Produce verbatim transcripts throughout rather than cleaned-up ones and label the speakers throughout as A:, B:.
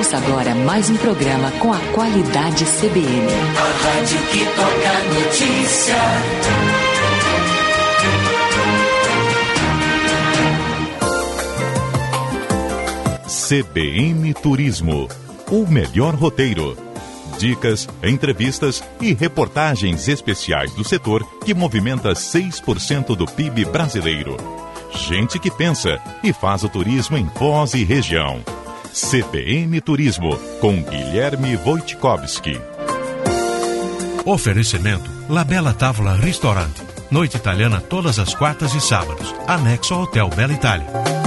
A: Começa agora mais um programa com a qualidade C B N.
B: A rádio que toca notícia.
C: C B N Turismo, o melhor roteiro. Dicas, entrevistas e reportagens especiais do setor que movimenta seis por cento do P I B brasileiro. Gente que pensa e faz o turismo em Foz e região. C B N Turismo, com Guilherme Wojtkowski.
D: Oferecimento La Bella Tavola Restaurante. Noite italiana todas as quartas e sábados. Anexo ao Hotel Bela Itália.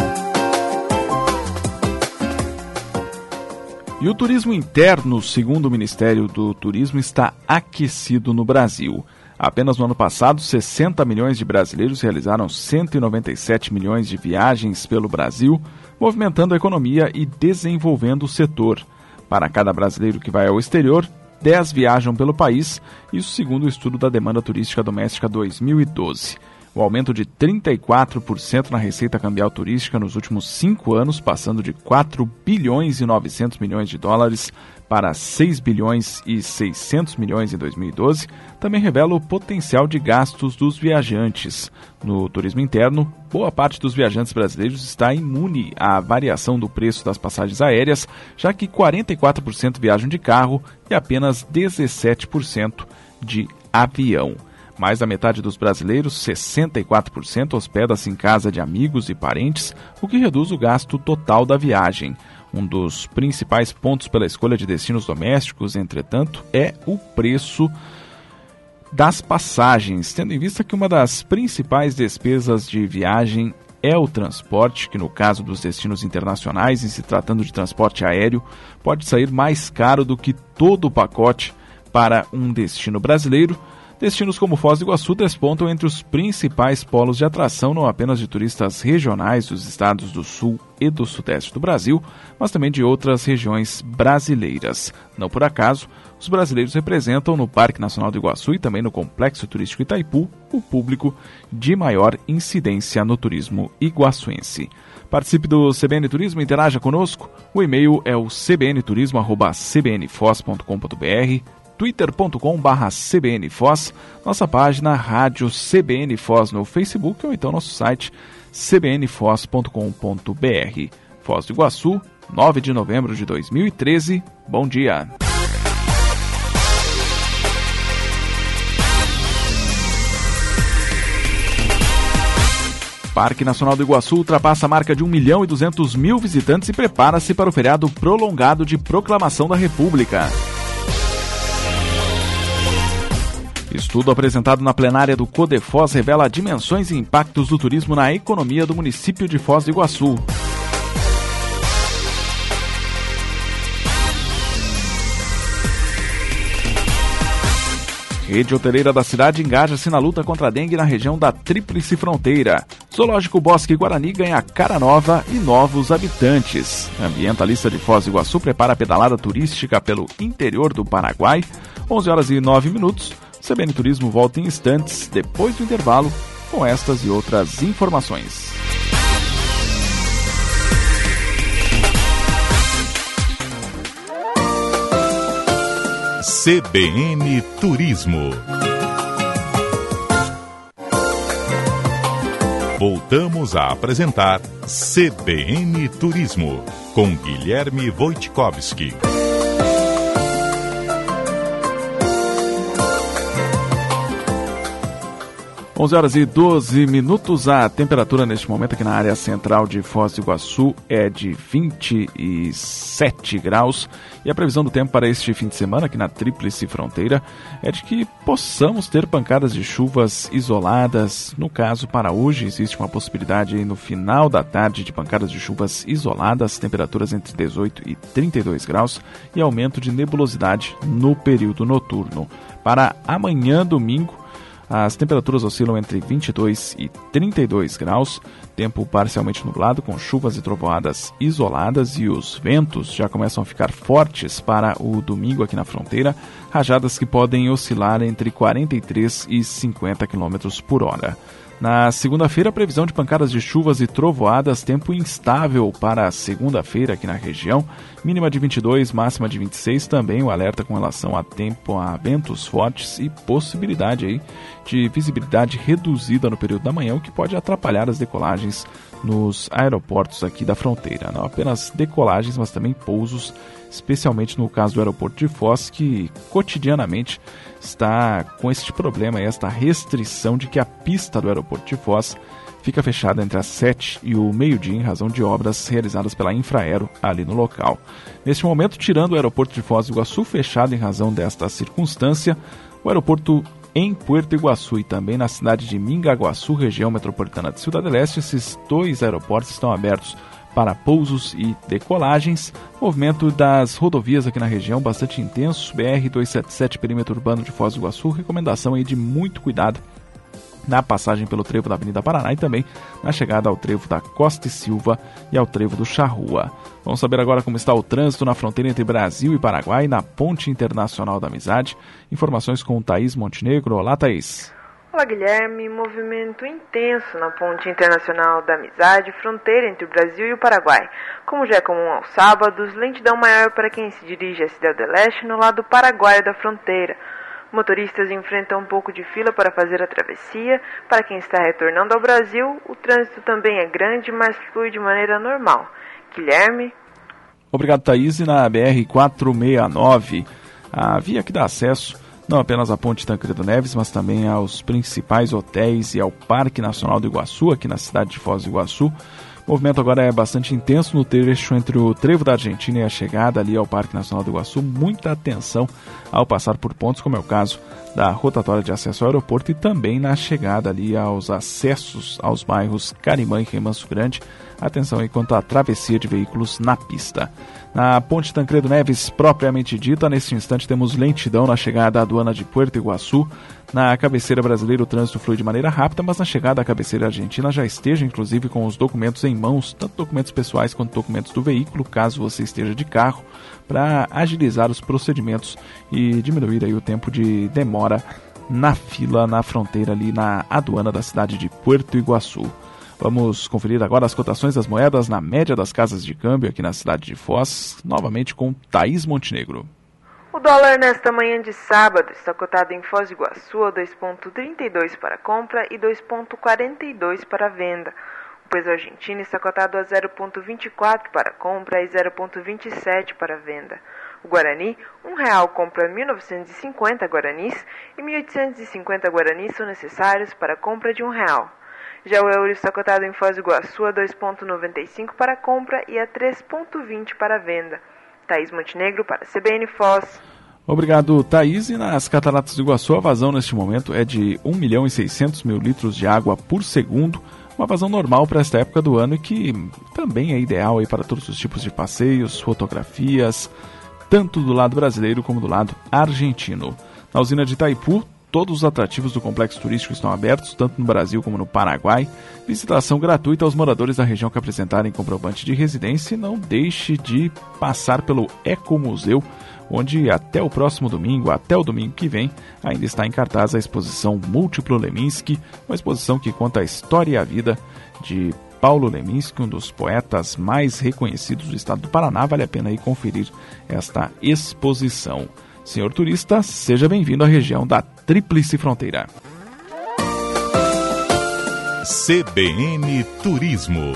E: E o turismo interno, segundo o Ministério do Turismo, está aquecido no Brasil. Apenas no ano passado, sessenta milhões de brasileiros realizaram cento e noventa e sete milhões de viagens pelo Brasil, movimentando a economia e desenvolvendo o setor. Para cada brasileiro que vai ao exterior, dez viajam pelo país, isso segundo o estudo da demanda turística doméstica dois mil e doze. O aumento de trinta e quatro por cento na receita cambial turística nos últimos cinco anos, passando de quatro bilhões e novecentos milhões de dólares para seis bilhões e seiscentos milhões em dois mil e doze, também revela o potencial de gastos dos viajantes. No turismo interno, boa parte dos viajantes brasileiros está imune à variação do preço das passagens aéreas, já que quarenta e quatro por cento viajam de carro e apenas dezessete por cento de avião. Mais da metade dos brasileiros, sessenta e quatro por cento, hospeda-se em casa de amigos e parentes, o que reduz o gasto total da viagem. Um dos principais pontos pela escolha de destinos domésticos, entretanto, é o preço das passagens, tendo em vista que uma das principais despesas de viagem é o transporte, que no caso dos destinos internacionais, em se tratando de transporte aéreo, pode sair mais caro do que todo o pacote para um destino brasileiro. Destinos como Foz do Iguaçu despontam entre os principais polos de atração não apenas de turistas regionais dos estados do sul e do sudeste do Brasil, mas também de outras regiões brasileiras. Não por acaso, os brasileiros representam no Parque Nacional do Iguaçu e também no Complexo Turístico Itaipu o público de maior incidência no turismo iguaçuense. Participe do C B N Turismo, interaja conosco. O e-mail é o c b n turismo arroba c b n foz ponto com ponto b r, twitter ponto com barra c b n foz, nossa página Rádio C B N Foz no Facebook ou então nosso site c b n foz ponto com ponto b r. Foz do Iguaçu, nove de novembro de dois mil e treze. Bom dia! Parque Nacional do Iguaçu ultrapassa a marca de um milhão e duzentos mil visitantes e prepara-se para o feriado prolongado de Proclamação da República. Estudo apresentado na plenária do Codefós revela dimensões e impactos do turismo na economia do município de Foz do Iguaçu. Rede hoteleira da cidade engaja-se na luta contra a dengue na região da Tríplice Fronteira. Zoológico Bosque Guarani ganha cara nova e novos habitantes. Ambientalista de Foz do Iguaçu prepara a pedalada turística pelo interior do Paraguai. onze horas e nove minutos. C B N Turismo volta em instantes, depois do intervalo, com estas e outras informações.
C: C B N Turismo. Voltamos a apresentar C B N Turismo, com Guilherme Wojtkowski.
E: onze horas e doze minutos, a temperatura neste momento aqui na área central de Foz do Iguaçu é de vinte e sete graus e a previsão do tempo para este fim de semana aqui na Tríplice Fronteira é de que possamos ter pancadas de chuvas isoladas. No caso, para hoje existe uma possibilidade aí no final da tarde de pancadas de chuvas isoladas, temperaturas entre dezoito e trinta e dois graus e aumento de nebulosidade no período noturno. Para amanhã, domingo, as temperaturas oscilam entre vinte e dois e trinta e dois graus, tempo parcialmente nublado com chuvas e trovoadas isoladas e os ventos já começam a ficar fortes para o domingo aqui na fronteira, rajadas que podem oscilar entre quarenta e três e cinquenta quilômetros por hora. Na segunda-feira, previsão de pancadas de chuvas e trovoadas, tempo instável para segunda-feira aqui na região, mínima de vinte e dois, máxima de vinte e seis, também o alerta com relação a tempo a ventos fortes e possibilidade aí de visibilidade reduzida no período da manhã, o que pode atrapalhar as decolagens nos aeroportos aqui da fronteira. Não apenas decolagens, mas também pousos, especialmente no caso do aeroporto de Foz, que cotidianamente está com este problema, esta restrição de que a pista do aeroporto de Foz fica fechada entre as sete e o meio-dia em razão de obras realizadas pela Infraero ali no local. Neste momento, tirando o aeroporto de Foz do Iguaçu fechado em razão desta circunstância, o aeroporto em Puerto Iguaçu e também na cidade de Mingaguaçu, região metropolitana de Ciudad del Este, esses dois aeroportos estão abertos para pousos e decolagens. Movimento das rodovias aqui na região bastante intenso, B R duzentos e setenta e sete, perímetro urbano de Foz do Iguaçu, recomendação aí de muito cuidado na passagem pelo trevo da Avenida Paraná e também na chegada ao trevo da Costa e Silva e ao trevo do Charrua. Vamos saber agora como está o trânsito na fronteira entre Brasil e Paraguai, na Ponte Internacional da Amizade. Informações com Thaís Montenegro. Olá, Thaís.
F: Olá, Guilherme. Movimento intenso na Ponte Internacional da Amizade, fronteira entre o Brasil e o Paraguai. Como já é comum aos sábados, lentidão maior para quem se dirige à Cidade do Leste no lado paraguaio da fronteira. Motoristas enfrentam um pouco de fila para fazer a travessia. Para quem está retornando ao Brasil, o trânsito também é grande, mas flui de maneira normal. Guilherme.
E: Obrigado, Thaís. E na B R quatrocentos e sessenta e nove, a via que dá acesso não apenas à Ponte Tancredo Neves, mas também aos principais hotéis e ao Parque Nacional do Iguaçu, aqui na cidade de Foz do Iguaçu. O movimento agora é bastante intenso no trecho entre o trevo da Argentina e a chegada ali ao Parque Nacional do Iguaçu. Muita atenção ao passar por pontos, como é o caso da rotatória de acesso ao aeroporto e também na chegada ali aos acessos aos bairros Carimã e Remanso Grande. Atenção aí quanto à travessia de veículos na pista. Na Ponte Tancredo Neves, propriamente dita, neste instante temos lentidão na chegada à aduana de Puerto Iguaçu. Na cabeceira brasileira o trânsito flui de maneira rápida, mas na chegada à cabeceira argentina já esteja inclusive com os documentos em mãos, tanto documentos pessoais quanto documentos do veículo, caso você esteja de carro, para agilizar os procedimentos e diminuir aí o tempo de demora na fila na fronteira ali na aduana da cidade de Puerto Iguaçu. Vamos conferir agora as cotações das moedas na média das casas de câmbio aqui na cidade de Foz, novamente com Thaís Montenegro.
F: O dólar nesta manhã de sábado está cotado em Foz do Iguaçu a dois vírgula trinta e dois para compra e dois vírgula quarenta e dois para venda. O peso argentino está cotado a zero vírgula vinte e quatro para compra e zero vírgula vinte e sete para venda. O Guarani, um real compra mil novecentos e cinquenta guaranis e mil oitocentos e cinquenta guaranis são necessários para a compra de um real. Já o euro está cotado em Foz do Iguaçu a dois vírgula noventa e cinco para compra e a três vírgula vinte para venda. Thaís Montenegro para C B N Foz.
E: Obrigado, Thaís. E nas Cataratas do Iguaçu a vazão neste momento é de um milhão e seiscentos mil litros de água por segundo, uma vazão normal para esta época do ano e que também é ideal aí para todos os tipos de passeios, fotografias, tanto do lado brasileiro como do lado argentino. Na usina de Itaipu, todos os atrativos do complexo turístico estão abertos, tanto no Brasil como no Paraguai. Visitação gratuita aos moradores da região que apresentarem comprovante de residência e não deixe de passar pelo Ecomuseu, onde até o próximo domingo, até o domingo que vem, ainda está em cartaz a exposição Múltiplo Leminski, uma exposição que conta a história e a vida de Paulo Leminski, um dos poetas mais reconhecidos do estado do Paraná. Vale a pena aí conferir esta exposição. Senhor turista, seja bem-vindo à região da Tríplice Fronteira.
C: C B N Turismo.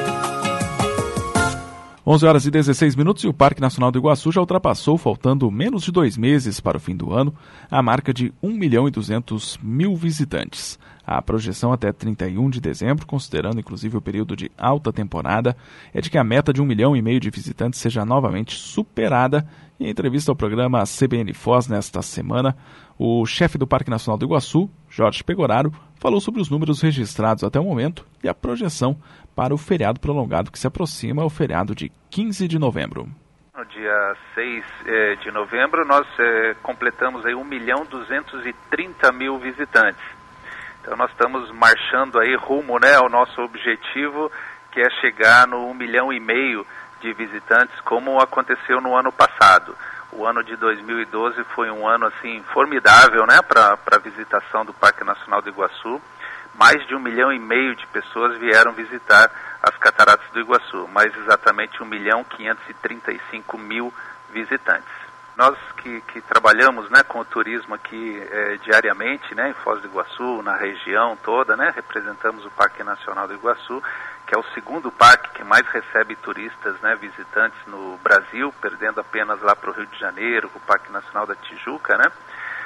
E: onze horas e dezesseis minutos e o Parque Nacional do Iguaçu já ultrapassou, faltando menos de dois meses para o fim do ano, a marca de um milhão e duzentos mil visitantes. A projeção até trinta e um de dezembro, considerando inclusive o período de alta temporada, é de que a meta de um milhão e meio de visitantes seja novamente superada. Em entrevista ao programa C B N Foz nesta semana, o chefe do Parque Nacional do Iguaçu, Jorge Pegoraro, falou sobre os números registrados até o momento e a projeção para o feriado prolongado que se aproxima, o feriado de quinze de novembro.
G: No dia seis de novembro, nós eh, completamos aí um milhão duzentos e trinta mil visitantes. Então nós estamos marchando aí rumo, né, ao nosso objetivo, que é chegar no um milhão e meio de visitantes, como aconteceu no ano passado. O ano de dois mil e doze foi um ano assim formidável, né, para a visitação do Parque Nacional do Iguaçu. mais de um milhão e meio de pessoas vieram visitar as Cataratas do Iguaçu, mais exatamente um milhão quinhentos e trinta e cinco mil visitantes. Nós que, que trabalhamos, né, com o turismo aqui é, diariamente, né, em Foz do Iguaçu, na região toda, né, representamos o Parque Nacional do Iguaçu, que é o segundo parque que mais recebe turistas, né, visitantes no Brasil, perdendo apenas lá para o Rio de Janeiro, o Parque Nacional da Tijuca, né.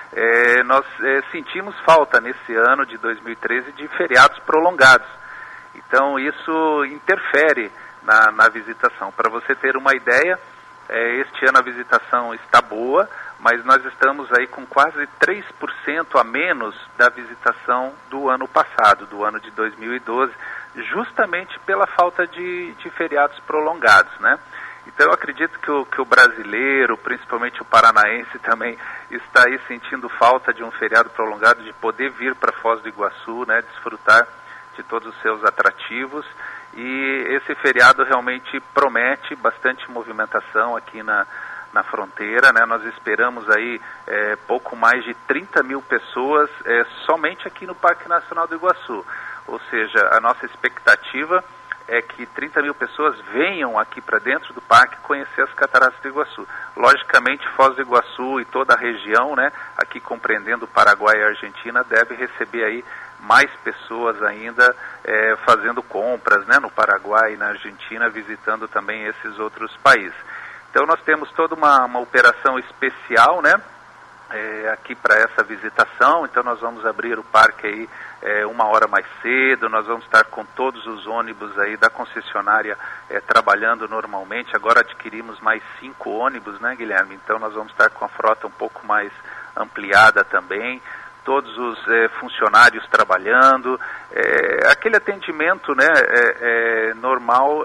G: É, nós é, sentimos falta nesse ano de dois mil e treze de feriados prolongados. Então isso interfere na, na visitação. Para você ter uma ideia, é, este ano a visitação está boa, mas nós estamos aí com quase três por cento a menos da visitação do ano passado, do ano de dois mil e doze, justamente pela falta de, de feriados prolongados, né? Então eu acredito que o, que o brasileiro, principalmente o paranaense também, está aí sentindo falta de um feriado prolongado, de poder vir para Foz do Iguaçu, né, desfrutar de todos os seus atrativos, e esse feriado realmente promete bastante movimentação aqui na, na fronteira, né? Nós esperamos aí é, pouco mais de trinta mil pessoas é, somente aqui no Parque Nacional do Iguaçu, ou seja, a nossa expectativa é que trinta mil pessoas venham aqui para dentro do parque conhecer as Cataratas do Iguaçu. Logicamente, Foz do Iguaçu e toda a região, né, aqui compreendendo o Paraguai e a Argentina, deve receber aí mais pessoas ainda é, fazendo compras, né, no Paraguai e na Argentina, visitando também esses outros países. Então nós temos toda uma, uma operação especial, né, é, aqui para essa visitação. Então nós vamos abrir o parque aí é, uma hora mais cedo, nós vamos estar com todos os ônibus aí da concessionária é, trabalhando normalmente. Agora adquirimos mais cinco ônibus, né, Guilherme? Então nós vamos estar com a frota um pouco mais ampliada também, todos os é, funcionários trabalhando, é, aquele atendimento, né, é, é, normal,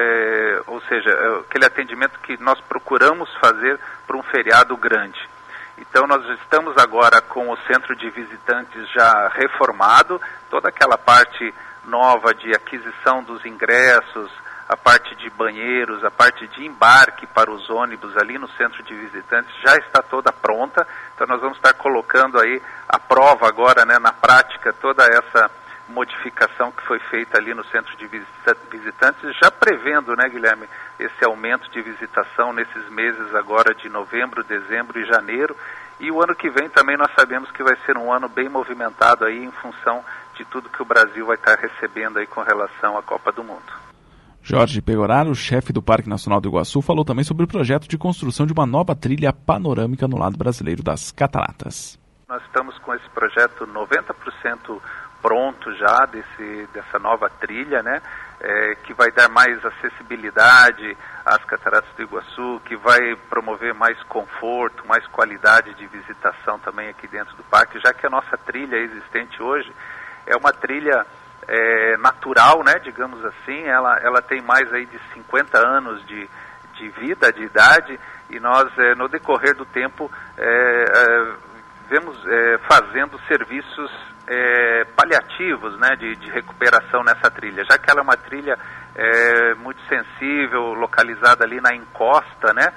G: é, ou seja, é, aquele atendimento que nós procuramos fazer para um feriado grande. Então nós estamos agora com o centro de visitantes já reformado, toda aquela parte nova de aquisição dos ingressos, a parte de banheiros, a parte de embarque para os ônibus ali no centro de visitantes já está toda pronta. Então nós vamos estar colocando aí a prova agora, né, na prática, toda essa modificação que foi feita ali no centro de visitantes, já prevendo, né, Guilherme, esse aumento de visitação nesses meses agora de novembro, dezembro e janeiro. E o ano que vem também nós sabemos que vai ser um ano bem movimentado aí em função de tudo que o Brasil vai estar recebendo aí com relação à Copa do Mundo.
E: Jorge Pegoraro, chefe do Parque Nacional do Iguaçu, falou também sobre o projeto de construção de uma nova trilha panorâmica no lado brasileiro das Cataratas.
G: Nós estamos com esse projeto noventa por cento pronto já, desse, dessa nova trilha, né, é, que vai dar mais acessibilidade às Cataratas do Iguaçu, que vai promover mais conforto, mais qualidade de visitação também aqui dentro do parque, já que a nossa trilha existente hoje é uma trilha é, natural, né, digamos assim. Ela, ela tem mais aí de cinquenta anos de, de vida, de idade, e nós, é, no decorrer do tempo, é, é, vemos é, fazendo serviços É, paliativos, né, de, de recuperação nessa trilha, já que ela é uma trilha é, muito sensível, localizada ali na encosta, né,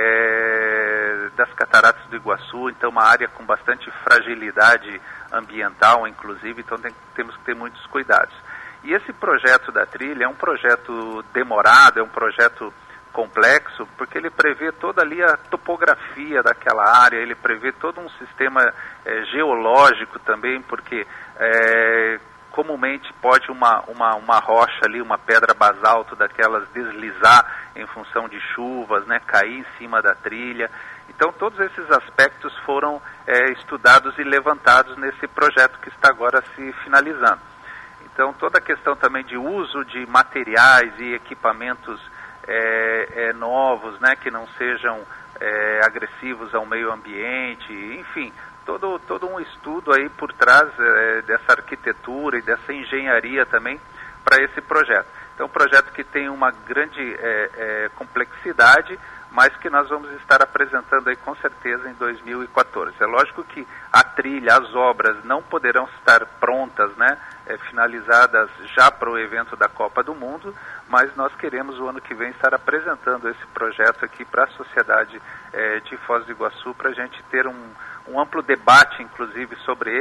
G: é, das Cataratas do Iguaçu, então uma área com bastante fragilidade ambiental, inclusive, então tem, temos que ter muitos cuidados. E esse projeto da trilha é um projeto demorado, é um projeto complexo, porque ele prevê toda ali a topografia daquela área, ele prevê todo um sistema é, geológico também, porque é, comumente pode uma, uma, uma rocha ali, uma pedra basalto daquelas deslizar em função de chuvas, né, cair em cima da trilha. Então todos esses aspectos foram é, estudados e levantados nesse projeto que está agora se finalizando. Então toda a questão também de uso de materiais e equipamentos É, é, novos, né, que não sejam é, agressivos ao meio ambiente, enfim, todo, todo um estudo aí por trás é, dessa arquitetura e dessa engenharia também para esse projeto. Então, um projeto que tem uma grande é, é, complexidade, mas que nós vamos estar apresentando aí com certeza em dois mil e quatorze. É lógico que a trilha, as obras não poderão estar prontas, né, é, finalizadas já para o evento da Copa do Mundo, mas nós queremos o ano que vem estar apresentando esse projeto aqui para a sociedade é, de Foz do Iguaçu, para a gente ter um, um amplo debate, inclusive, sobre ele,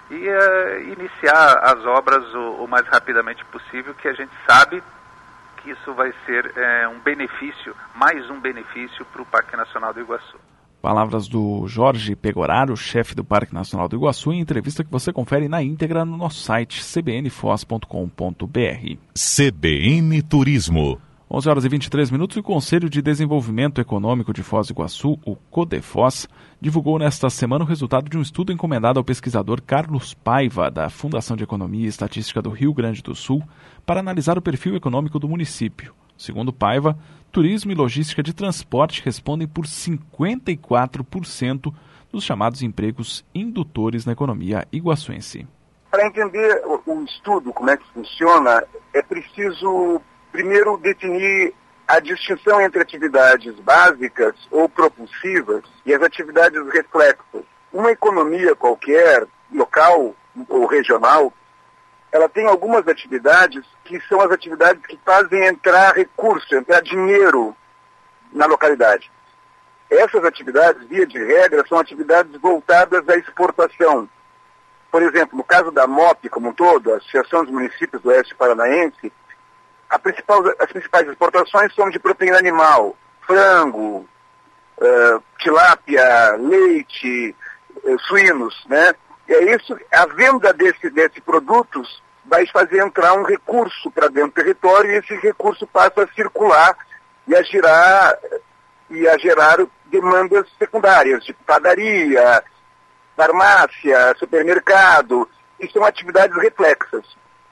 G: e uh, iniciar as obras o, o mais rapidamente possível, que a gente sabe que isso vai ser é, um benefício, mais um benefício para o Parque Nacional do Iguaçu.
E: Palavras do Jorge Pegoraro, chefe do Parque Nacional do Iguaçu, em entrevista que você confere na íntegra no nosso site c b n foz ponto com ponto b r.
C: C B N Turismo.
E: onze horas e vinte e três minutos, e o Conselho de Desenvolvimento Econômico de Foz do Iguaçu, o CODEFOZ, divulgou nesta semana o resultado de um estudo encomendado ao pesquisador Carlos Paiva, da Fundação de Economia e Estatística do Rio Grande do Sul, para analisar o perfil econômico do município. Segundo Paiva, turismo e logística de transporte respondem por cinquenta e quatro por cento dos chamados empregos indutores na economia iguaçuense.
H: Para entender o, o estudo, como é que funciona, é preciso primeiro definir a distinção entre atividades básicas ou propulsivas e as atividades reflexas. Uma economia qualquer, local ou regional, ela tem algumas atividades que são as atividades que fazem entrar recurso, entrar dinheiro na localidade. Essas atividades, via de regra, são atividades voltadas à exportação. Por exemplo, no caso da M O P como um todo, a Associação dos Municípios do Oeste Paranaense, a principal, as principais exportações são de proteína animal, frango, uh, tilápia, leite, uh, suínos, né? E é isso, a venda desse, desses produtos vai fazer entrar um recurso para dentro do território, e esse recurso passa a circular e a girar, e a gerar demandas secundárias, de padaria, farmácia, supermercado, e são atividades reflexas.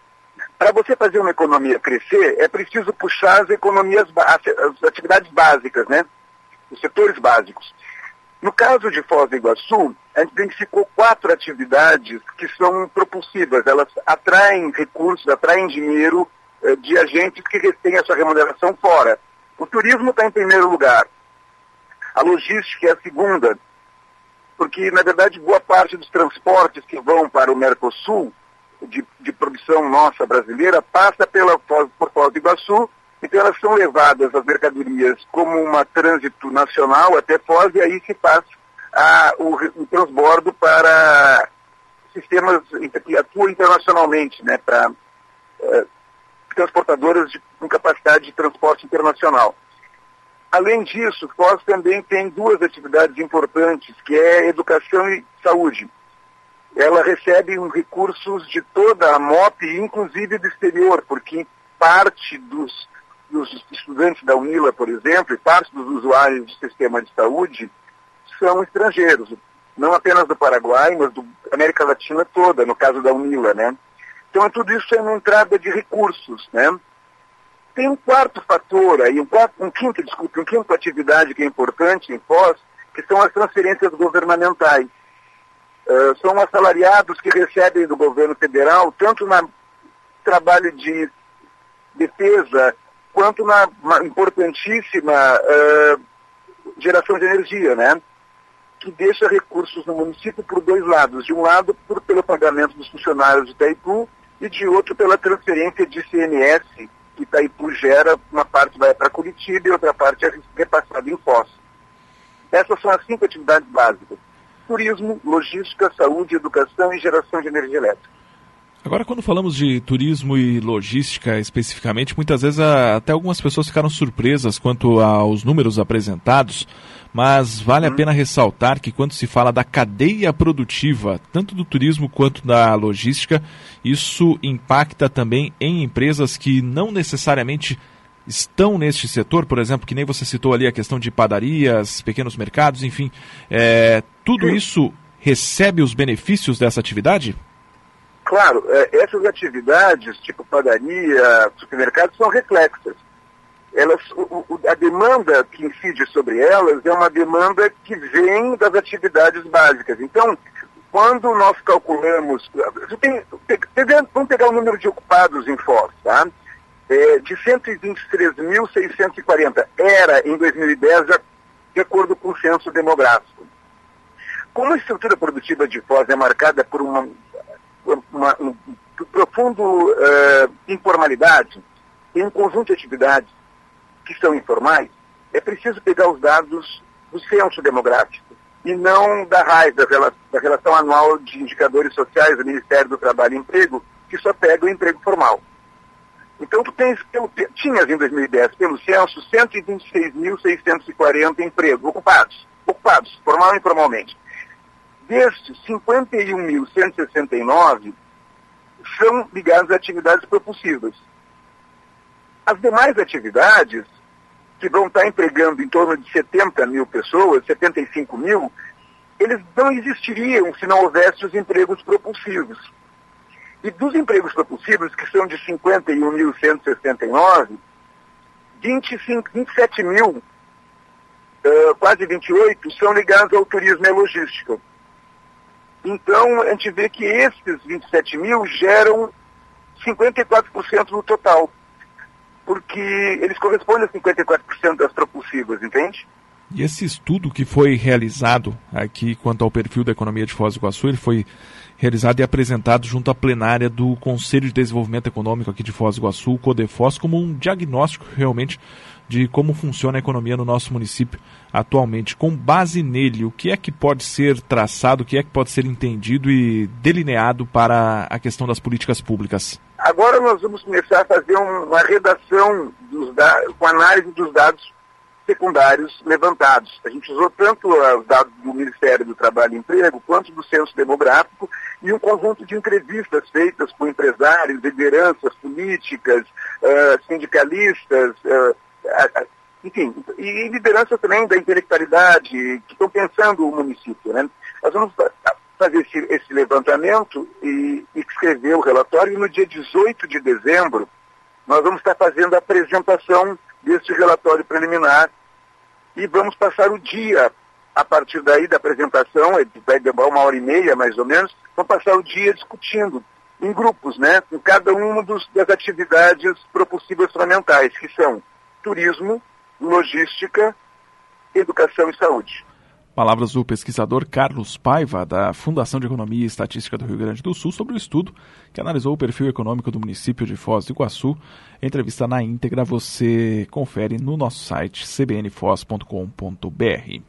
H: Para você fazer uma economia crescer, é preciso puxar as economias, as atividades básicas, né? Os setores básicos. No caso de Foz do Iguaçu, a gente identificou quatro atividades que são propulsivas. Elas atraem recursos, atraem dinheiro eh, de agentes que têm a sua remuneração fora. O turismo está em primeiro lugar. A logística é a segunda, porque, na verdade, boa parte dos transportes que vão para o Mercosul, de, de produção nossa brasileira, passa pela Foz, por Foz do Iguaçu. Então elas são levadas, as mercadorias, como um trânsito nacional até Foz, e aí se passa a, o, o transbordo para sistemas que atuam internacionalmente, né, para é, transportadoras de, com capacidade de transporte internacional. Além disso, Foz também tem duas atividades importantes, que é educação e saúde. Ela recebe um recursos de toda a M O P, inclusive do exterior, porque parte dos dos estudantes da UNILA, por exemplo, e parte dos usuários do sistema de saúde são estrangeiros, não apenas do Paraguai, mas da América Latina toda, no caso da UNILA, né? Então, tudo isso é uma entrada de recursos, né? Tem um quarto fator aí, um, quarto, um quinto, desculpe, um quinto atividade que é importante em Foz, que são as transferências governamentais. Uh, são assalariados que recebem do governo federal, tanto no trabalho de defesa, quanto na importantíssima uh, geração de energia, né? Que deixa recursos no município por dois lados. De um lado, por, pelo pagamento dos funcionários de Itaipu, e de outro, pela transferência de I C M S, que Itaipu gera, uma parte vai para Curitiba e outra parte é repassada em Foz. Essas são as cinco atividades básicas: turismo, logística, saúde, educação e geração de energia elétrica.
E: Agora, quando falamos de turismo e logística especificamente, muitas vezes a, até algumas pessoas ficaram surpresas quanto aos números apresentados, mas vale a pena ressaltar que quando se fala da cadeia produtiva, tanto do turismo quanto da logística, isso impacta também em empresas que não necessariamente estão neste setor, por exemplo, que nem você citou ali a questão de padarias, pequenos mercados, enfim, é, tudo isso recebe os benefícios dessa atividade?
H: Claro, essas atividades, tipo padaria, supermercado, são reflexas. Elas, o, a demanda que incide sobre elas é uma demanda que vem das atividades básicas. Então, quando nós calculamos, tem, vamos pegar o número de ocupados em Foz, tá? É, de cento e vinte e três mil seiscentos e quarenta, era em dois mil e dez, de acordo com o censo demográfico. Como a estrutura produtiva de Foz é marcada por uma Uma, uma profunda uh, informalidade, tem um conjunto de atividades que são informais, é preciso pegar os dados do censo demográfico e não da R A I, da, da Relação Anual de Indicadores Sociais do Ministério do Trabalho e Emprego, que só pega o emprego formal. Então, tu tens, tinhas em dois mil e dez, pelo censo, cento e vinte e seis mil seiscentos e quarenta empregos ocupados, ocupados, formal e informalmente. Destes, cinquenta e um mil cento e sessenta e nove são ligados a atividades propulsivas. As demais atividades, que vão estar empregando em torno de setenta mil pessoas, setenta e cinco mil, eles não existiriam se não houvesse os empregos propulsivos. E dos empregos propulsivos, que são de cinquenta e um mil cento e sessenta e nove, vinte e cinco, vinte e sete mil, uh, quase vinte e oito, são ligados ao turismo e à logística. Então, a gente vê que esses vinte e sete mil geram cinquenta e quatro por cento do total, porque eles correspondem a cinquenta e quatro por cento das propulsivas, entende?
E: E esse estudo que foi realizado aqui quanto ao perfil da economia de Foz do Iguaçu, ele foi realizado e apresentado junto à plenária do Conselho de Desenvolvimento Econômico aqui de Foz do Iguaçu, o CODEFOS, como um diagnóstico realmente de como funciona a economia no nosso município atualmente. Com base nele, o que é que pode ser traçado, o que é que pode ser entendido e delineado para a questão das políticas públicas?
H: Agora nós vamos começar a fazer uma redação dos da- com análise dos dados secundários levantados. A gente usou tanto os dados do Ministério do Trabalho e Emprego quanto do Censo Demográfico e um conjunto de entrevistas feitas com empresários, lideranças políticas, uh, sindicalistas, uh, uh, enfim, e lideranças também da intelectualidade que estão pensando o município, né? Nós vamos fazer esse, esse levantamento e, e escrever o relatório, e no dia dezoito de dezembro nós vamos estar fazendo a apresentação deste relatório preliminar e vamos passar o dia, a partir daí da apresentação, vai demorar uma hora e meia mais ou menos, vamos passar o dia discutindo em grupos, né, com cada uma dos, das atividades propulsivas fundamentais, que são turismo, logística, educação e saúde.
E: Palavras do pesquisador Carlos Paiva, da Fundação de Economia e Estatística do Rio Grande do Sul, sobre o estudo que analisou o perfil econômico do município de Foz do Iguaçu. Entrevista na íntegra você confere no nosso site c b n foz ponto com ponto b r.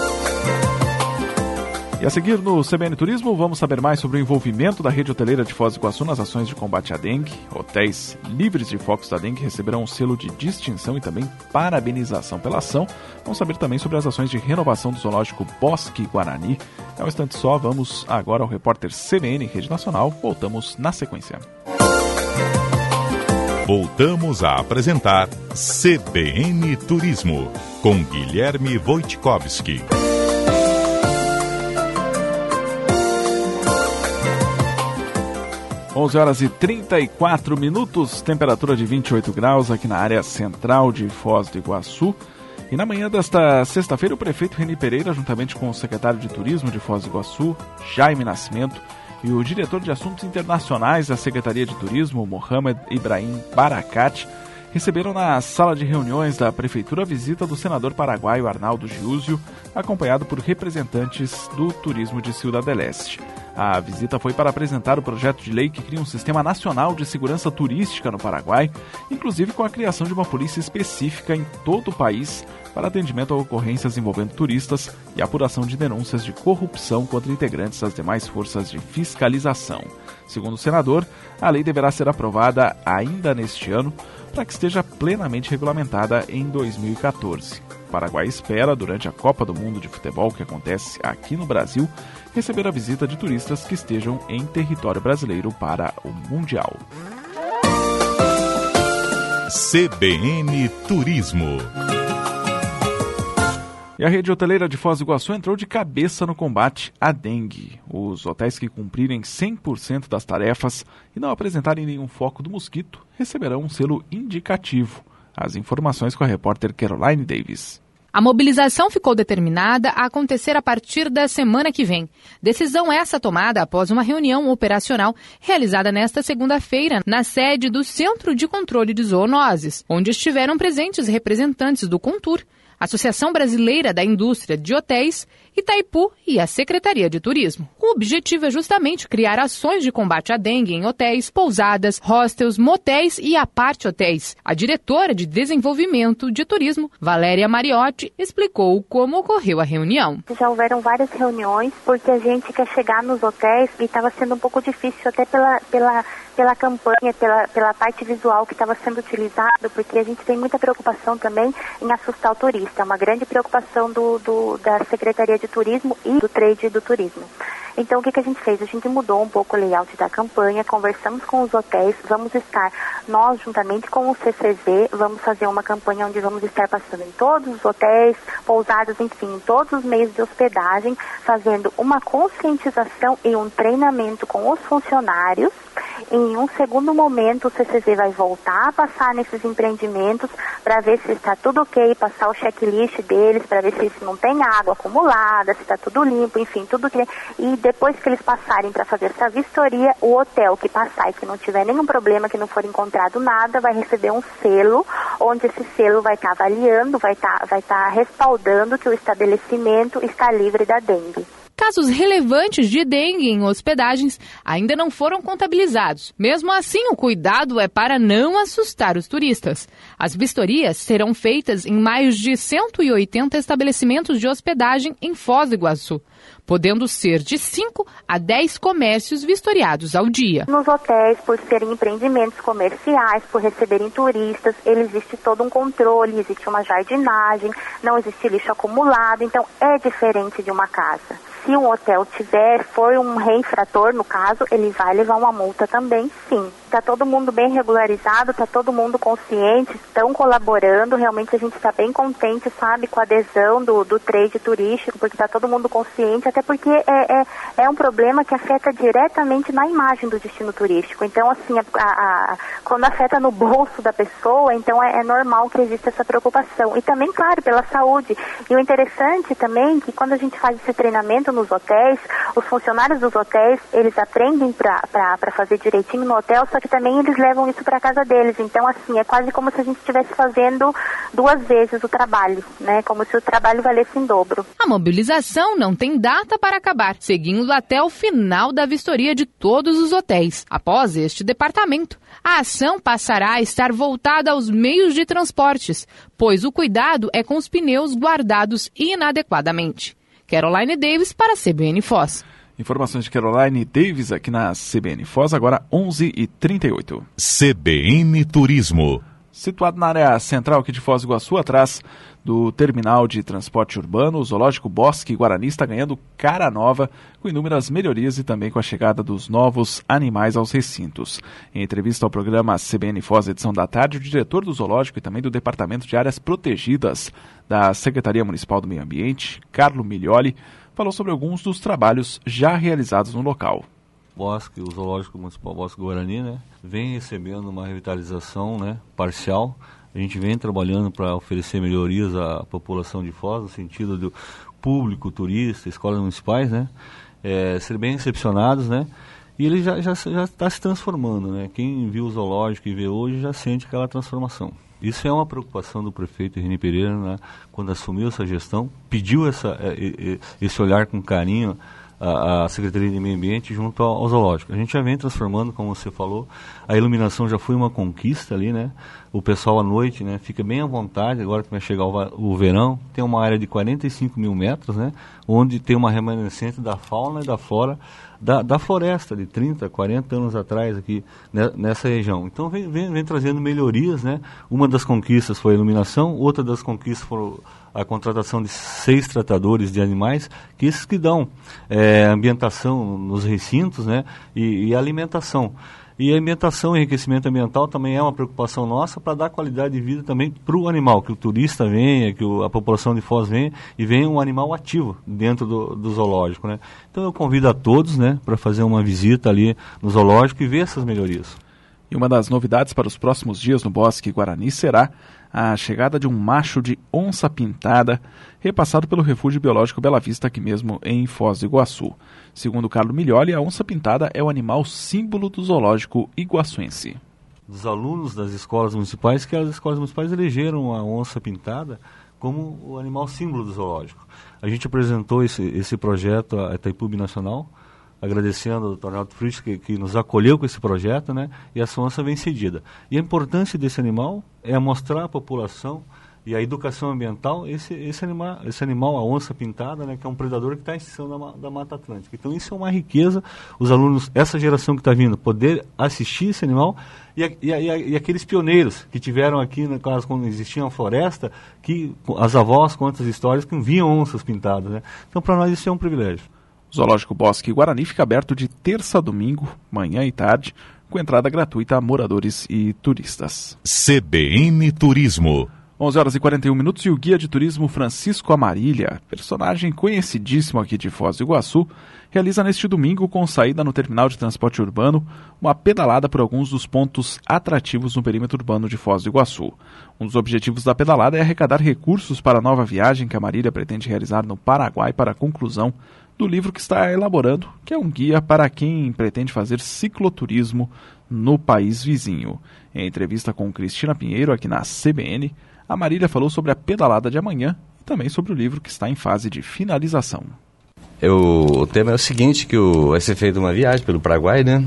E: E a seguir no C B N Turismo, vamos saber mais sobre o envolvimento da rede hoteleira de Foz do Iguaçu nas ações de combate à dengue. Hotéis livres de focos da dengue receberão um selo de distinção e também parabenização pela ação. Vamos saber também sobre as ações de renovação do zoológico Bosque Guarani. É um instante só, vamos agora ao repórter C B N Rede Nacional. Voltamos na sequência.
C: Voltamos a apresentar C B N Turismo, com Guilherme Wojtkowski.
E: onze horas e trinta e quatro minutos, temperatura de vinte e oito graus aqui na área central de Foz do Iguaçu. E na manhã desta sexta-feira, o prefeito Reni Pereira, juntamente com o secretário de Turismo de Foz do Iguaçu, Jaime Nascimento, e o diretor de Assuntos Internacionais da Secretaria de Turismo, Mohamed Ibrahim Barakat, receberam na sala de reuniões da Prefeitura a visita do senador paraguaio Arnaldo Giúzio, acompanhado por representantes do turismo de Ciudad del Este. A visita foi para apresentar o projeto de lei que cria um sistema nacional de segurança turística no Paraguai, inclusive com a criação de uma polícia específica em todo o país para atendimento a ocorrências envolvendo turistas e apuração de denúncias de corrupção contra integrantes das demais forças de fiscalização. Segundo o senador, a lei deverá ser aprovada ainda neste ano para que esteja plenamente regulamentada em dois mil e catorze. O Paraguai espera, durante a Copa do Mundo de Futebol, que acontece aqui no Brasil, receber a visita de turistas que estejam em território brasileiro para o Mundial.
C: C B N Turismo.
E: E a rede hoteleira de Foz do Iguaçu entrou de cabeça no combate à dengue. Os hotéis que cumprirem cem por cento das tarefas e não apresentarem nenhum foco do mosquito receberão um selo indicativo. As informações com a repórter Caroline Davis.
I: A mobilização ficou determinada a acontecer a partir da semana que vem. Decisão essa tomada após uma reunião operacional realizada nesta segunda-feira na sede do Centro de Controle de Zoonoses, onde estiveram presentes representantes do CONTUR, Associação Brasileira da Indústria de Hotéis, Itaipu e a Secretaria de Turismo. O objetivo é justamente criar ações de combate à dengue em hotéis, pousadas, hostels, motéis e aparte hotéis. A diretora de Desenvolvimento de Turismo, Valéria Mariotti, explicou como ocorreu a reunião.
J: Já houveram várias reuniões, porque a gente quer chegar nos hotéis e estava sendo um pouco difícil até pela, pela, pela campanha, pela, pela parte visual que estava sendo utilizado, porque a gente tem muita preocupação também em assustar o turista. É uma grande preocupação do, do, da Secretaria de Turismo e do Trade do Turismo. Então, o que, que a gente fez? A gente mudou um pouco o layout da campanha, conversamos com os hotéis, vamos estar, nós, juntamente com o C C Z, vamos fazer uma campanha onde vamos estar passando em todos os hotéis, pousadas, enfim, em todos os meios de hospedagem, fazendo uma conscientização e um treinamento com os funcionários. Em um segundo momento, o C C Z vai voltar a passar nesses empreendimentos para ver se está tudo ok, passar o checklist deles, para ver se não tem água acumulada, se está tudo limpo, enfim, tudo que... E depois que eles passarem para fazer essa vistoria, o hotel que passar e que não tiver nenhum problema, que não for encontrado nada, vai receber um selo, onde esse selo vai estar tá avaliando, vai estar tá, vai tá respaldando que o estabelecimento está livre da dengue.
I: Casos relevantes de dengue em hospedagens ainda não foram contabilizados. Mesmo assim, o cuidado é para não assustar os turistas. As vistorias serão feitas em mais de cento e oitenta estabelecimentos de hospedagem em Foz do Iguaçu, podendo ser de cinco a dez comércios vistoriados ao dia.
J: Nos hotéis, por serem empreendimentos comerciais, por receberem turistas, ele existe todo um controle, existe uma jardinagem, não existe lixo acumulado, então é diferente de uma casa. Se um hotel tiver, for um reinfrator, no caso, ele vai levar uma multa também, sim. Está todo mundo bem regularizado, está todo mundo consciente, estão colaborando, realmente a gente está bem contente, sabe, com a adesão do, do trade turístico, porque está todo mundo consciente, até porque é, é, é um problema que afeta diretamente na imagem do destino turístico. Então, assim, a, a, quando afeta no bolso da pessoa, então é, é normal que exista essa preocupação. E também, claro, pela saúde. E o interessante também é que quando a gente faz esse treinamento nos hotéis, os funcionários dos hotéis, eles aprendem para fazer direitinho no hotel, só que também eles levam isso para casa deles. Então, assim, é quase como se a gente estivesse fazendo duas vezes o trabalho, né? Como se o trabalho valesse em dobro.
I: A mobilização não tem data para acabar, seguindo até o final da vistoria de todos os hotéis. Após este departamento, a ação passará a estar voltada aos meios de transportes, pois o cuidado é com os pneus guardados inadequadamente. Caroline Davis para a C B N Foz.
E: Informações de Caroline Davis aqui na C B N Foz, agora onze e trinta e oito.
C: C B N Turismo.
E: Situado na área central aqui de Foz do Iguaçu, atrás do terminal de transporte urbano, o Zoológico Bosque Guarani está ganhando cara nova, com inúmeras melhorias e também com a chegada dos novos animais aos recintos. Em entrevista ao programa C B N Foz, edição da tarde, o diretor do Zoológico e também do Departamento de Áreas Protegidas da Secretaria Municipal do Meio Ambiente, Carlo Miglioli, falou sobre alguns dos trabalhos já realizados no local.
K: Bosque, o Zoológico Municipal Bosque Guarani, né, vem recebendo uma revitalização, né, parcial. A gente vem trabalhando para oferecer melhorias à população de Foz, no sentido do público, turista, escolas municipais, né, é, ser bem recepcionados, né, e ele já já já está se transformando, né. Quem viu o zoológico e vê hoje já sente aquela transformação. Isso é uma preocupação do prefeito Reni Pereira, né, quando assumiu essa gestão, pediu essa, esse olhar com carinho A, a Secretaria de Meio Ambiente junto ao, ao zoológico. A gente já vem transformando, como você falou, a iluminação já foi uma conquista ali, né? O pessoal à noite, né, fica bem à vontade, agora que vai chegar o, o verão, tem uma área de quarenta e cinco mil metros, né? Onde tem uma remanescente da fauna e da flora, da, da floresta de trinta, quarenta anos atrás aqui, né, nessa região. Então vem, vem, vem trazendo melhorias, né? Uma das conquistas foi a iluminação, outra das conquistas foi a contratação de seis tratadores de animais, que esses que dão é, ambientação nos recintos, né, e, e alimentação. E a ambientação e enriquecimento ambiental também é uma preocupação nossa para dar qualidade de vida também para o animal, que o turista venha, que o, a população de Foz venha e venha um animal ativo dentro do, do zoológico, né. Então eu convido a todos, né, para fazer uma visita ali no zoológico e ver essas melhorias.
E: E uma das novidades para os próximos dias no Bosque Guarani será a chegada de um macho de onça-pintada repassado pelo Refúgio Biológico Bela Vista, aqui mesmo em Foz do Iguaçu. Segundo Carlo Miglioli, a onça-pintada é o animal símbolo do zoológico iguaçuense.
K: Dos alunos das escolas municipais, que as escolas municipais elegeram a onça-pintada como o animal símbolo do zoológico. A gente apresentou esse, esse projeto à Itaipu Binacional, agradecendo ao doutor Arnaldo Fritz, que, que nos acolheu com esse projeto, né? E essa onça vem cedida. E a importância desse animal é mostrar à população e a educação ambiental, esse, esse, anima, esse animal, a onça pintada, né, que é um predador que está em extinção da, da Mata Atlântica. Então isso é uma riqueza, os alunos, essa geração que está vindo, poder assistir esse animal e, a, e, a, e aqueles pioneiros que tiveram aqui, no caso, quando existia uma floresta, que as avós contam as histórias que viam onças pintadas, né? Então para nós isso é um privilégio.
E: O Zoológico Bosque Guarani fica aberto de terça a domingo, manhã e tarde, com entrada gratuita a moradores e turistas.
C: C B N Turismo.
E: onze horas e quarenta e um minutos e o guia de turismo Francisco Amarília, personagem conhecidíssimo aqui de Foz do Iguaçu, realiza neste domingo, com saída no terminal de transporte urbano, uma pedalada por alguns dos pontos atrativos no perímetro urbano de Foz do Iguaçu. Um dos objetivos da pedalada é arrecadar recursos para a nova viagem que a Amarília pretende realizar no Paraguai para a conclusão do livro que está elaborando, que é um guia para quem pretende fazer cicloturismo no país vizinho. Em entrevista com Cristina Pinheiro, aqui na C B N, a Marília falou sobre a pedalada de amanhã e também sobre o livro que está em fase de finalização.
L: Eu, o tema é o seguinte, que o, vai ser feita uma viagem pelo Paraguai, né?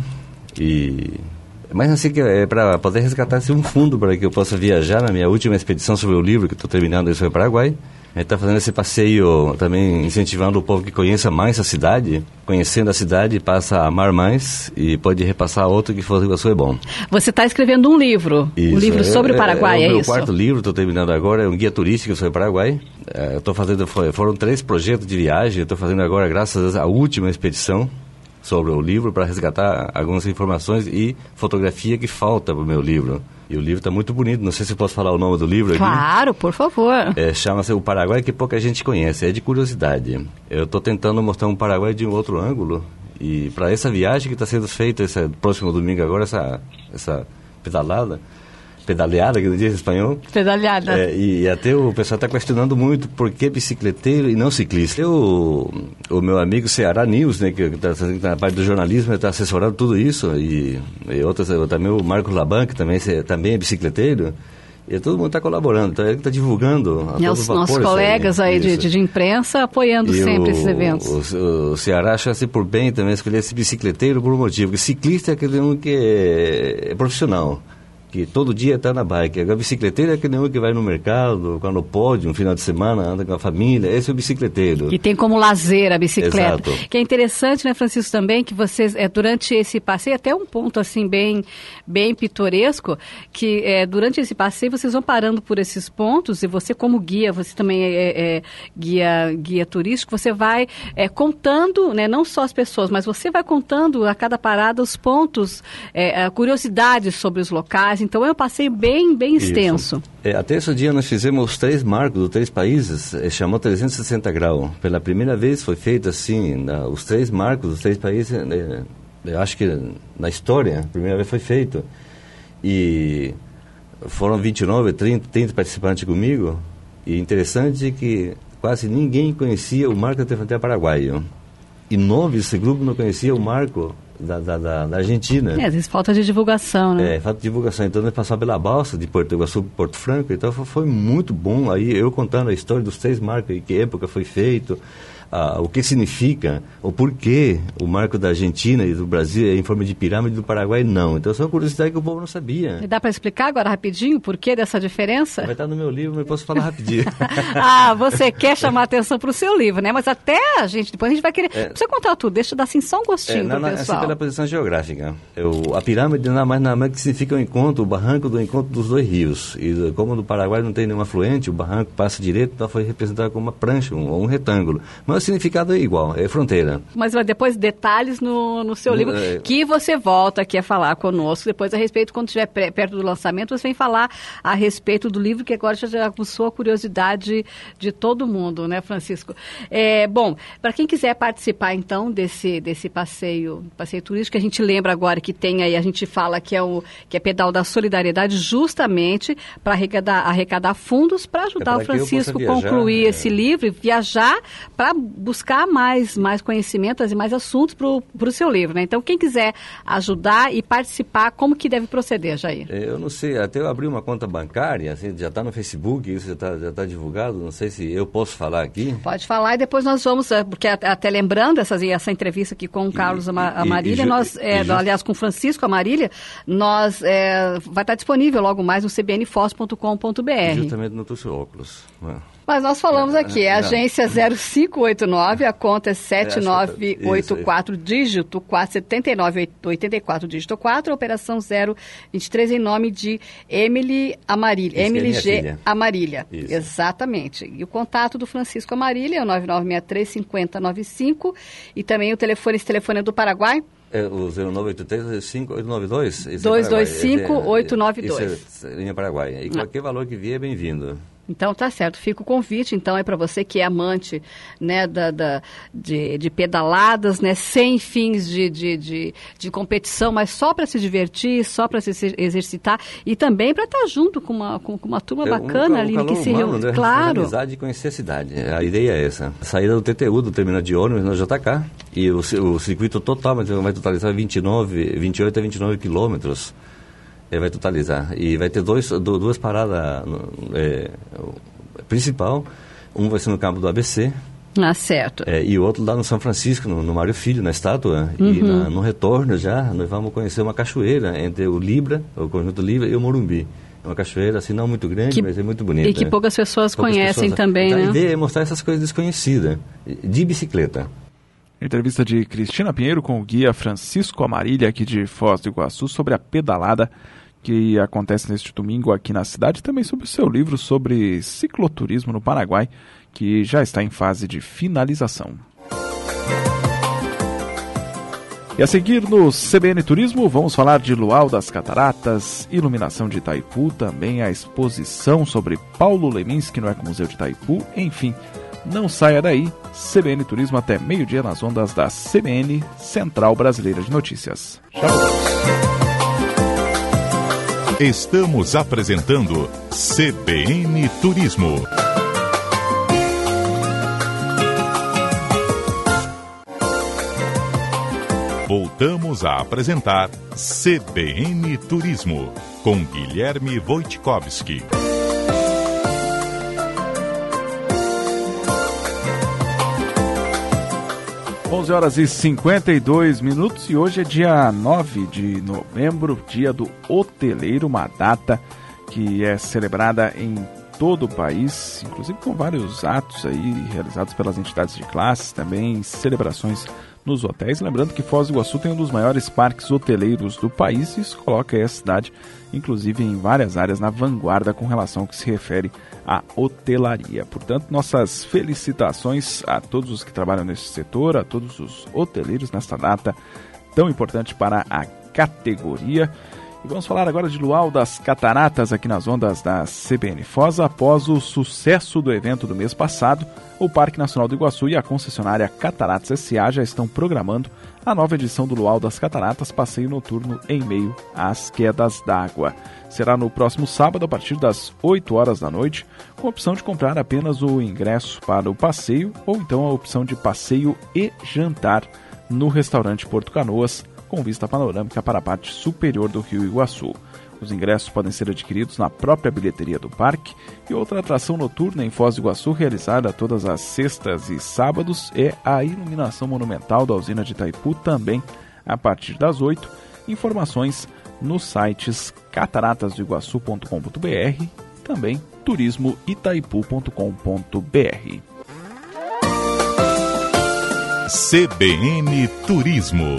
L: E, mas assim, que é para poder resgatar assim, um fundo para que eu possa viajar na minha última expedição sobre o livro, que estou terminando aí sobre o Paraguai. A gente está fazendo esse passeio também incentivando o povo que conheça mais a cidade. Conhecendo a cidade, passa a amar mais e pode repassar outro que Foz do Iguaçu é bom.
M: Você está escrevendo um livro,
L: isso,
M: um livro sobre
L: é,
M: o Paraguai, é,
L: é, é o meu
M: isso?
L: quarto livro, estou terminando agora, é um guia turístico sobre o Paraguai. É, eu tô fazendo, foram três projetos de viagem, eu estou fazendo agora, graças à última expedição sobre o livro, para resgatar algumas informações e fotografia que falta para o meu livro. E o livro está muito bonito, não sei se eu posso falar o nome do livro aqui.
M: Claro, por favor.
L: É, chama-se O Paraguai que pouca gente conhece, é de curiosidade. Eu estou tentando mostrar um Paraguai de um outro ângulo, e para essa viagem que está sendo feita, esse próximo domingo agora, essa, essa pedalada, pedaleada, que não diz em espanhol.
M: Pedaleada.
L: É, e, e até o pessoal está questionando muito por que bicicleteiro e não ciclista. Eu, o meu amigo Ceará News, né, que está na parte do jornalismo, está assessorando tudo isso, e, e outras, também o Marcos Laban, que também, também é bicicleteiro, e todo mundo está colaborando, então ele está divulgando a
M: e os nossos colegas aí, aí de, de, de imprensa apoiando e sempre o, esses eventos.
L: O, o Ceará acha-se por bem também escolher esse bicicleteiro por um motivo, porque ciclista é aquele um que é, é profissional, que todo dia está na bike. A bicicleteira é aquele um que vai no mercado, quando pode, um final de semana, anda com a família. Esse é o bicicleteiro.
M: E tem como lazer a bicicleta.
L: Exato.
M: Que é interessante, né, Francisco, também, que vocês, é, durante esse passeio, até um ponto assim bem, bem pitoresco, que é, durante esse passeio vocês vão parando por esses pontos, e você como guia, você também é, é guia, guia turístico, você vai é, contando, né, não só as pessoas, mas você vai contando a cada parada os pontos, é, curiosidades sobre os locais. Então é um passeio bem, bem extenso.
L: É, até esse dia nós fizemos três marcos dos três países, é, chamou trezentos e sessenta graus. Pela primeira vez foi feito assim, na, os três marcos dos três países, é, eu acho que na história, a primeira vez foi feito. E foram vinte e nove, trinta, trinta participantes comigo, e interessante que quase ninguém conhecia o marco da fronteira paraguaia. E nove desse grupo não conhecia o marco Da, da, da, da Argentina.
M: É, às vezes falta de divulgação, né?
L: É, falta de divulgação. Então, nós passamos pela balsa de Porto Iguaçu para Porto Franco, então foi, foi muito bom. Aí eu contando a história dos três marcos, em que época foi feito, ah, o que significa, o porquê o marco da Argentina e do Brasil é em forma de pirâmide, do Paraguai não. Então, essa é uma curiosidade que o povo não sabia.
M: E dá para explicar agora rapidinho o porquê dessa diferença?
L: Vai estar no meu livro, mas posso falar rapidinho.
M: Ah, você quer chamar atenção para o seu livro, né? Mas até a gente, depois a gente vai querer... É, não precisa contar tudo, deixa eu dar assim só um gostinho é, para o pessoal.
L: Assim, pela posição geográfica. Eu, a pirâmide nada mais nada mais que significa o encontro, o barranco do encontro dos dois rios. E como no Paraguai não tem nenhum afluente, o barranco passa direito, então foi representado como uma prancha, um, um retângulo. Mas o significado é igual. É fronteira.
M: Mas depois detalhes no, no seu livro, é, que você volta aqui a falar conosco, depois a respeito, quando estiver perto do lançamento, você vem falar a respeito do livro, que agora já aguçou a curiosidade de todo mundo, né, Francisco? É, bom, para quem quiser participar, então, desse, desse passeio, passeio passeio turístico, que a gente lembra agora que tem aí, a gente fala que é o que é pedal da solidariedade, justamente para arrecadar, arrecadar fundos para ajudar é o Francisco a concluir é. esse livro e viajar para buscar mais, mais conhecimentos e mais assuntos para o seu livro, né? Então, quem quiser ajudar e participar, como que deve proceder, Jair?
L: Eu não sei, até eu abri uma conta bancária, assim, já está no Facebook, isso já está já tá divulgado, não sei se eu posso falar aqui.
M: Pode falar e depois nós vamos, porque até lembrando essa, essa entrevista aqui com o Carlos e, Amarília, e, e, nós, é, e, aliás, com o Francisco Amarília, nós, é, vai estar disponível logo mais no c b n foz ponto com ponto b r.
L: Justamente no teu óculos.
M: Mas nós falamos aqui, é a agência zero cinco oito nove, a conta é sete nove oito quatro, dígito quatro, sete nove oito quatro, dígito quatro, operação zero vinte e três, em nome de Emily Amarília, Emily G. Filha. Amarília. Isso. Exatamente. E o contato do Francisco Amarília é o nove nove seis três, cinco zero nove cinco, e também o telefone, esse telefone é do Paraguai?
L: É o zero nove oito três, cinco oito nove dois?
M: dois dois cinco, oito nove dois.
L: Isso é linha Paraguai. E qualquer valor que vier é bem-vindo.
M: Então, tá certo. Fica o convite, então, é para você que é amante, né, da, da, de, de pedaladas, né, sem fins de, de, de, de competição, mas só para se divertir, só para se exercitar e também para estar junto com uma, com, com uma turma é, bacana um, ali, um que se reúne. Né? Claro.
L: Amizade e conhecer a cidade. A ideia é essa. A saída do T T U, do terminal de ônibus, no J K, e o, o circuito total vai totalizar vinte e nove, vinte e oito a vinte e nove quilômetros. Ele vai totalizar. E vai ter dois, duas paradas é, principal. Um vai ser no campo do A B C.
M: Ah, certo.
L: É, e o outro lá no São Francisco, no, no Mário Filho, na estátua. Uhum. E na, no retorno já, nós vamos conhecer uma cachoeira entre o Libra, o conjunto Libra, e o Morumbi. É uma cachoeira, assim, não muito grande, que, mas é muito bonita.
M: E que poucas pessoas poucas conhecem pessoas, também, né?
L: A ideia é mostrar essas coisas desconhecidas, de bicicleta.
E: Entrevista de Cristina Pinheiro com o guia Francisco Amarília, aqui de Foz do Iguaçu, sobre a pedalada que acontece neste domingo aqui na cidade, também sobre o seu livro sobre cicloturismo no Paraguai, que já está em fase de finalização. E a seguir no C B N Turismo, vamos falar de Luau das Cataratas, iluminação de Itaipu, também a exposição sobre Paulo Leminski no Ecomuseu de Itaipu, enfim, não saia daí, C B N Turismo até meio-dia nas ondas da C B N, Central Brasileira de Notícias. Já voltamos.
C: Estamos apresentando C B N Turismo. Voltamos a apresentar C B N Turismo com Guilherme Wojtkowski.
E: onze horas e cinquenta e dois minutos e hoje é dia nove de novembro, dia do hoteleiro, uma data que é celebrada em todo o país, inclusive com vários atos aí realizados pelas entidades de classe, também celebrações nos hotéis. Lembrando que Foz do Iguaçu tem um dos maiores parques hoteleiros do país e isso coloca aí a cidade, inclusive em várias áreas, na vanguarda com relação ao que se refere à hotelaria. Portanto, nossas felicitações a todos os que trabalham nesse setor, a todos os hoteleiros nesta data tão importante para a categoria. E vamos falar agora de Luau das Cataratas aqui nas ondas da C B N Foz. Após o sucesso do evento do mês passado, o Parque Nacional do Iguaçu e a concessionária Cataratas S A já estão programando a nova edição do Luau das Cataratas, passeio noturno em meio às quedas d'água. Será no próximo sábado, a partir das oito horas da noite, com a opção de comprar apenas o ingresso para o passeio ou então a opção de passeio e jantar no restaurante Porto Canoas, com vista panorâmica para a parte superior do Rio Iguaçu. Os ingressos podem ser adquiridos na própria bilheteria do parque e outra atração noturna em Foz do Iguaçu, realizada todas as sextas e sábados, é a iluminação monumental da usina de Itaipu, também a partir das oito. Informações nos sites cataratas do iguaçu ponto com ponto b r e também turismo itaipu ponto com ponto b r.
C: C B N Turismo.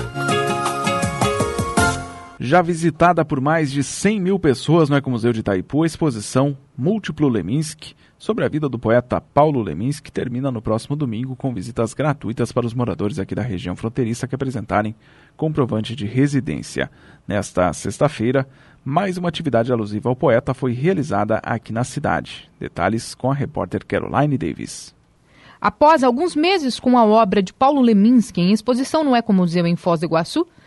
E: Já visitada por mais de cem mil pessoas no Ecomuseu de Itaipu, a exposição Múltiplo Leminski, sobre a vida do poeta Paulo Leminski, termina no próximo domingo com visitas gratuitas para os moradores aqui da região fronteiriça que apresentarem comprovante de residência. Nesta sexta-feira, mais uma atividade alusiva ao poeta foi realizada aqui na cidade. Detalhes com a repórter Caroline Davis.
I: Após alguns meses com a obra de Paulo Leminski em exposição no Ecomuseu em Foz do Iguaçu,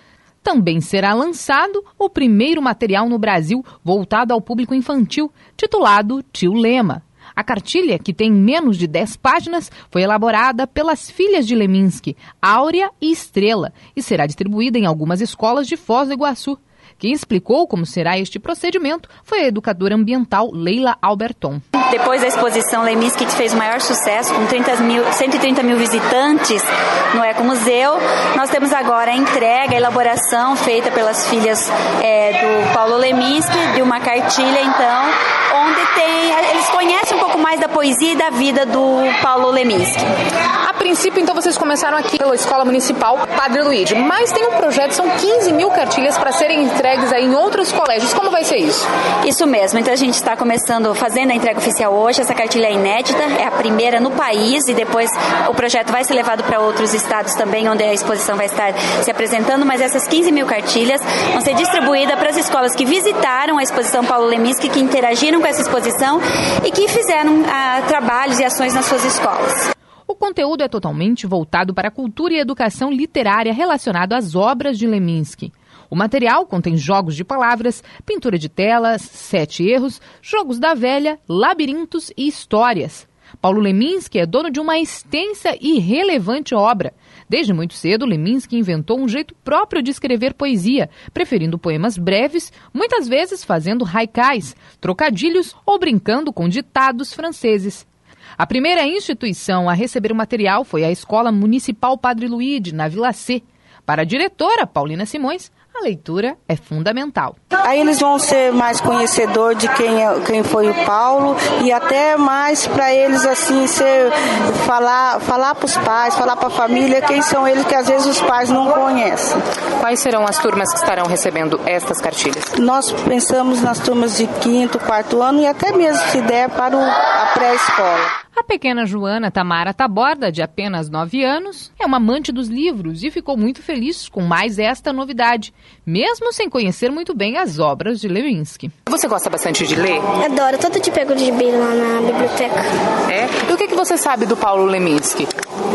I: também será lançado o primeiro material no Brasil voltado ao público infantil, titulado Tio Lema. A cartilha, que tem menos de dez páginas, foi elaborada pelas filhas de Leminski, Áurea e Estrela, e será distribuída em algumas escolas de Foz do Iguaçu. Quem explicou como será este procedimento foi a educadora ambiental Leila Alberton.
N: Depois da exposição Leminski, que fez o maior sucesso, com trinta mil, cento e trinta mil visitantes no Ecomuseu, nós temos agora a entrega, a elaboração feita pelas filhas é, do Paulo Leminski, de uma cartilha, então, onde tem, eles conhecem um pouco mais da poesia e da vida do Paulo Leminski.
O: A princípio, então, vocês começaram aqui pela Escola Municipal Padre Luigi, mas tem um projeto, são quinze mil cartilhas para serem entregues aí em outros colégios. Como vai ser isso?
N: Isso mesmo, então a gente está começando, fazendo a entrega oficial hoje. Essa cartilha é inédita, é a primeira no país, e depois o projeto vai ser levado para outros estados também, onde a exposição vai estar se apresentando, mas essas quinze mil cartilhas vão ser distribuídas para as escolas que visitaram a exposição Paulo Leminski, que interagiram com essa exposição e que fizeram ah, trabalhos e ações nas suas escolas.
I: O conteúdo é totalmente voltado para a cultura e educação literária relacionado às obras de Leminski. O material contém jogos de palavras, pintura de telas, sete erros, jogos da velha, labirintos e histórias. Paulo Leminski é dono de uma extensa e relevante obra. Desde muito cedo, Leminski inventou um jeito próprio de escrever poesia, preferindo poemas breves, muitas vezes fazendo haikais, trocadilhos ou brincando com ditados franceses. A primeira instituição a receber o material foi a Escola Municipal Padre Luigi, na Vila C. Para a diretora, Paulina Simões, a leitura é fundamental.
P: Aí eles vão ser mais conhecedor de quem, é, quem foi o Paulo, e até mais para eles assim ser, falar, falar para os pais, falar para a família quem são eles, que às vezes os pais não conhecem.
O: Quais serão as turmas que estarão recebendo estas cartilhas?
P: Nós pensamos nas turmas de quinto, quarto ano e até mesmo se der para o, a pré-escola.
I: A pequena Joana Tamara Taborda, de apenas nove anos, é uma amante dos livros e ficou muito feliz com mais esta novidade, mesmo sem conhecer muito bem as obras de Leminski.
O: Você gosta bastante de ler?
Q: Adoro, todo dia pego de gibi lá na biblioteca.
O: É? E o que, que você sabe do Paulo Leminski?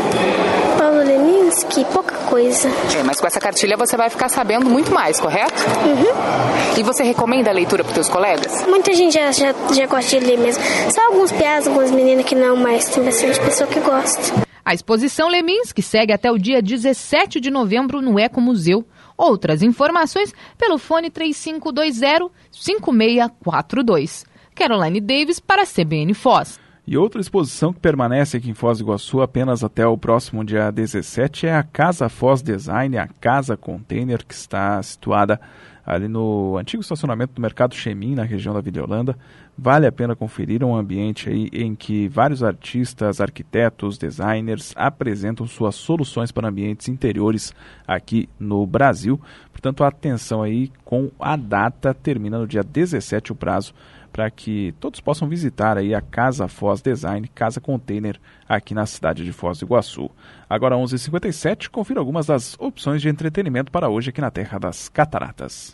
Q: Paulo Leminski, pouca coisa.
O: É, mas com essa cartilha você vai ficar sabendo muito mais, correto?
Q: Uhum.
O: E você recomenda a leitura para os seus colegas?
Q: Muita gente já, já, já gosta de ler mesmo. Só alguns piados, algumas meninas que não, mas tem bastante pessoa que gosta.
I: A exposição Leminski segue até o dia dezessete de novembro no Ecomuseu. Outras informações pelo fone três cinco dois zero, cinco seis quatro dois. Caroline Davis para a C B N Foz.
E: E outra exposição que permanece aqui em Foz do Iguaçu apenas até o próximo dia dezessete é a Casa Foz Design, a Casa Container, que está situada ali no antigo estacionamento do Mercado Chemin, na região da Vila Holanda. Vale a pena conferir um ambiente aí em que vários artistas, arquitetos, designers apresentam suas soluções para ambientes interiores aqui no Brasil. Portanto, atenção aí com a data, termina no dia dezessete o prazo, para que todos possam visitar aí a Casa Foz Design, Casa Container, aqui na cidade de Foz do Iguaçu. Agora onze e cinquenta e sete, confira algumas das opções de entretenimento para hoje aqui na Terra das Cataratas.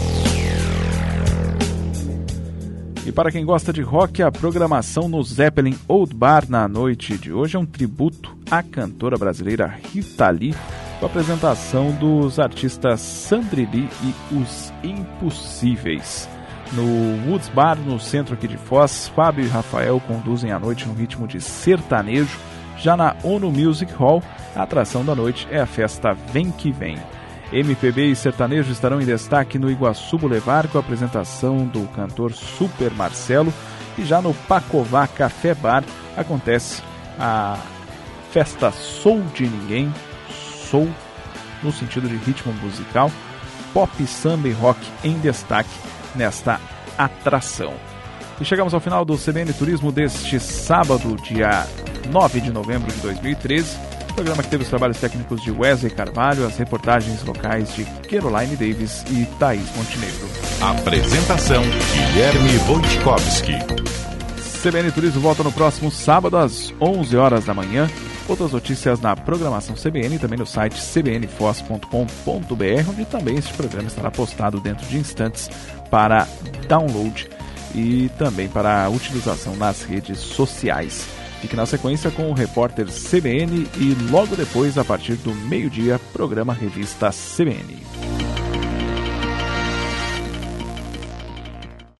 E: E para quem gosta de rock, a programação no Zeppelin Old Bar na noite de hoje é um tributo à cantora brasileira Rita Lee, com a apresentação dos artistas Sandri Lee e Os Impossíveis. No Woods Bar, no centro aqui de Foz, Fábio e Rafael conduzem a noite no ritmo de sertanejo. Já na ONU Music Hall, a atração da noite é a festa Vem Que Vem. M P B e sertanejo estarão em destaque no Iguaçu Boulevard, com a apresentação do cantor Super Marcelo. E já no Pacová Café Bar acontece a festa Soul de Ninguém, soul no sentido de ritmo musical, pop, samba e rock em destaque nesta atração. E chegamos ao final do C B N Turismo deste sábado, dia nove de novembro de dois mil e treze. Programa que teve os trabalhos técnicos de Wesley Carvalho, as reportagens locais de Caroline Davis e Thaís Montenegro.
C: Apresentação Guilherme Wojtkowski.
E: C B N Turismo volta no próximo sábado às onze horas da manhã. Outras notícias na programação C B N e também no site c b n foz ponto com ponto b r, onde também este programa estará postado dentro de instantes para download e também para utilização nas redes sociais. Fique na sequência com o repórter C B N e logo depois, a partir do meio-dia, programa Revista C B N.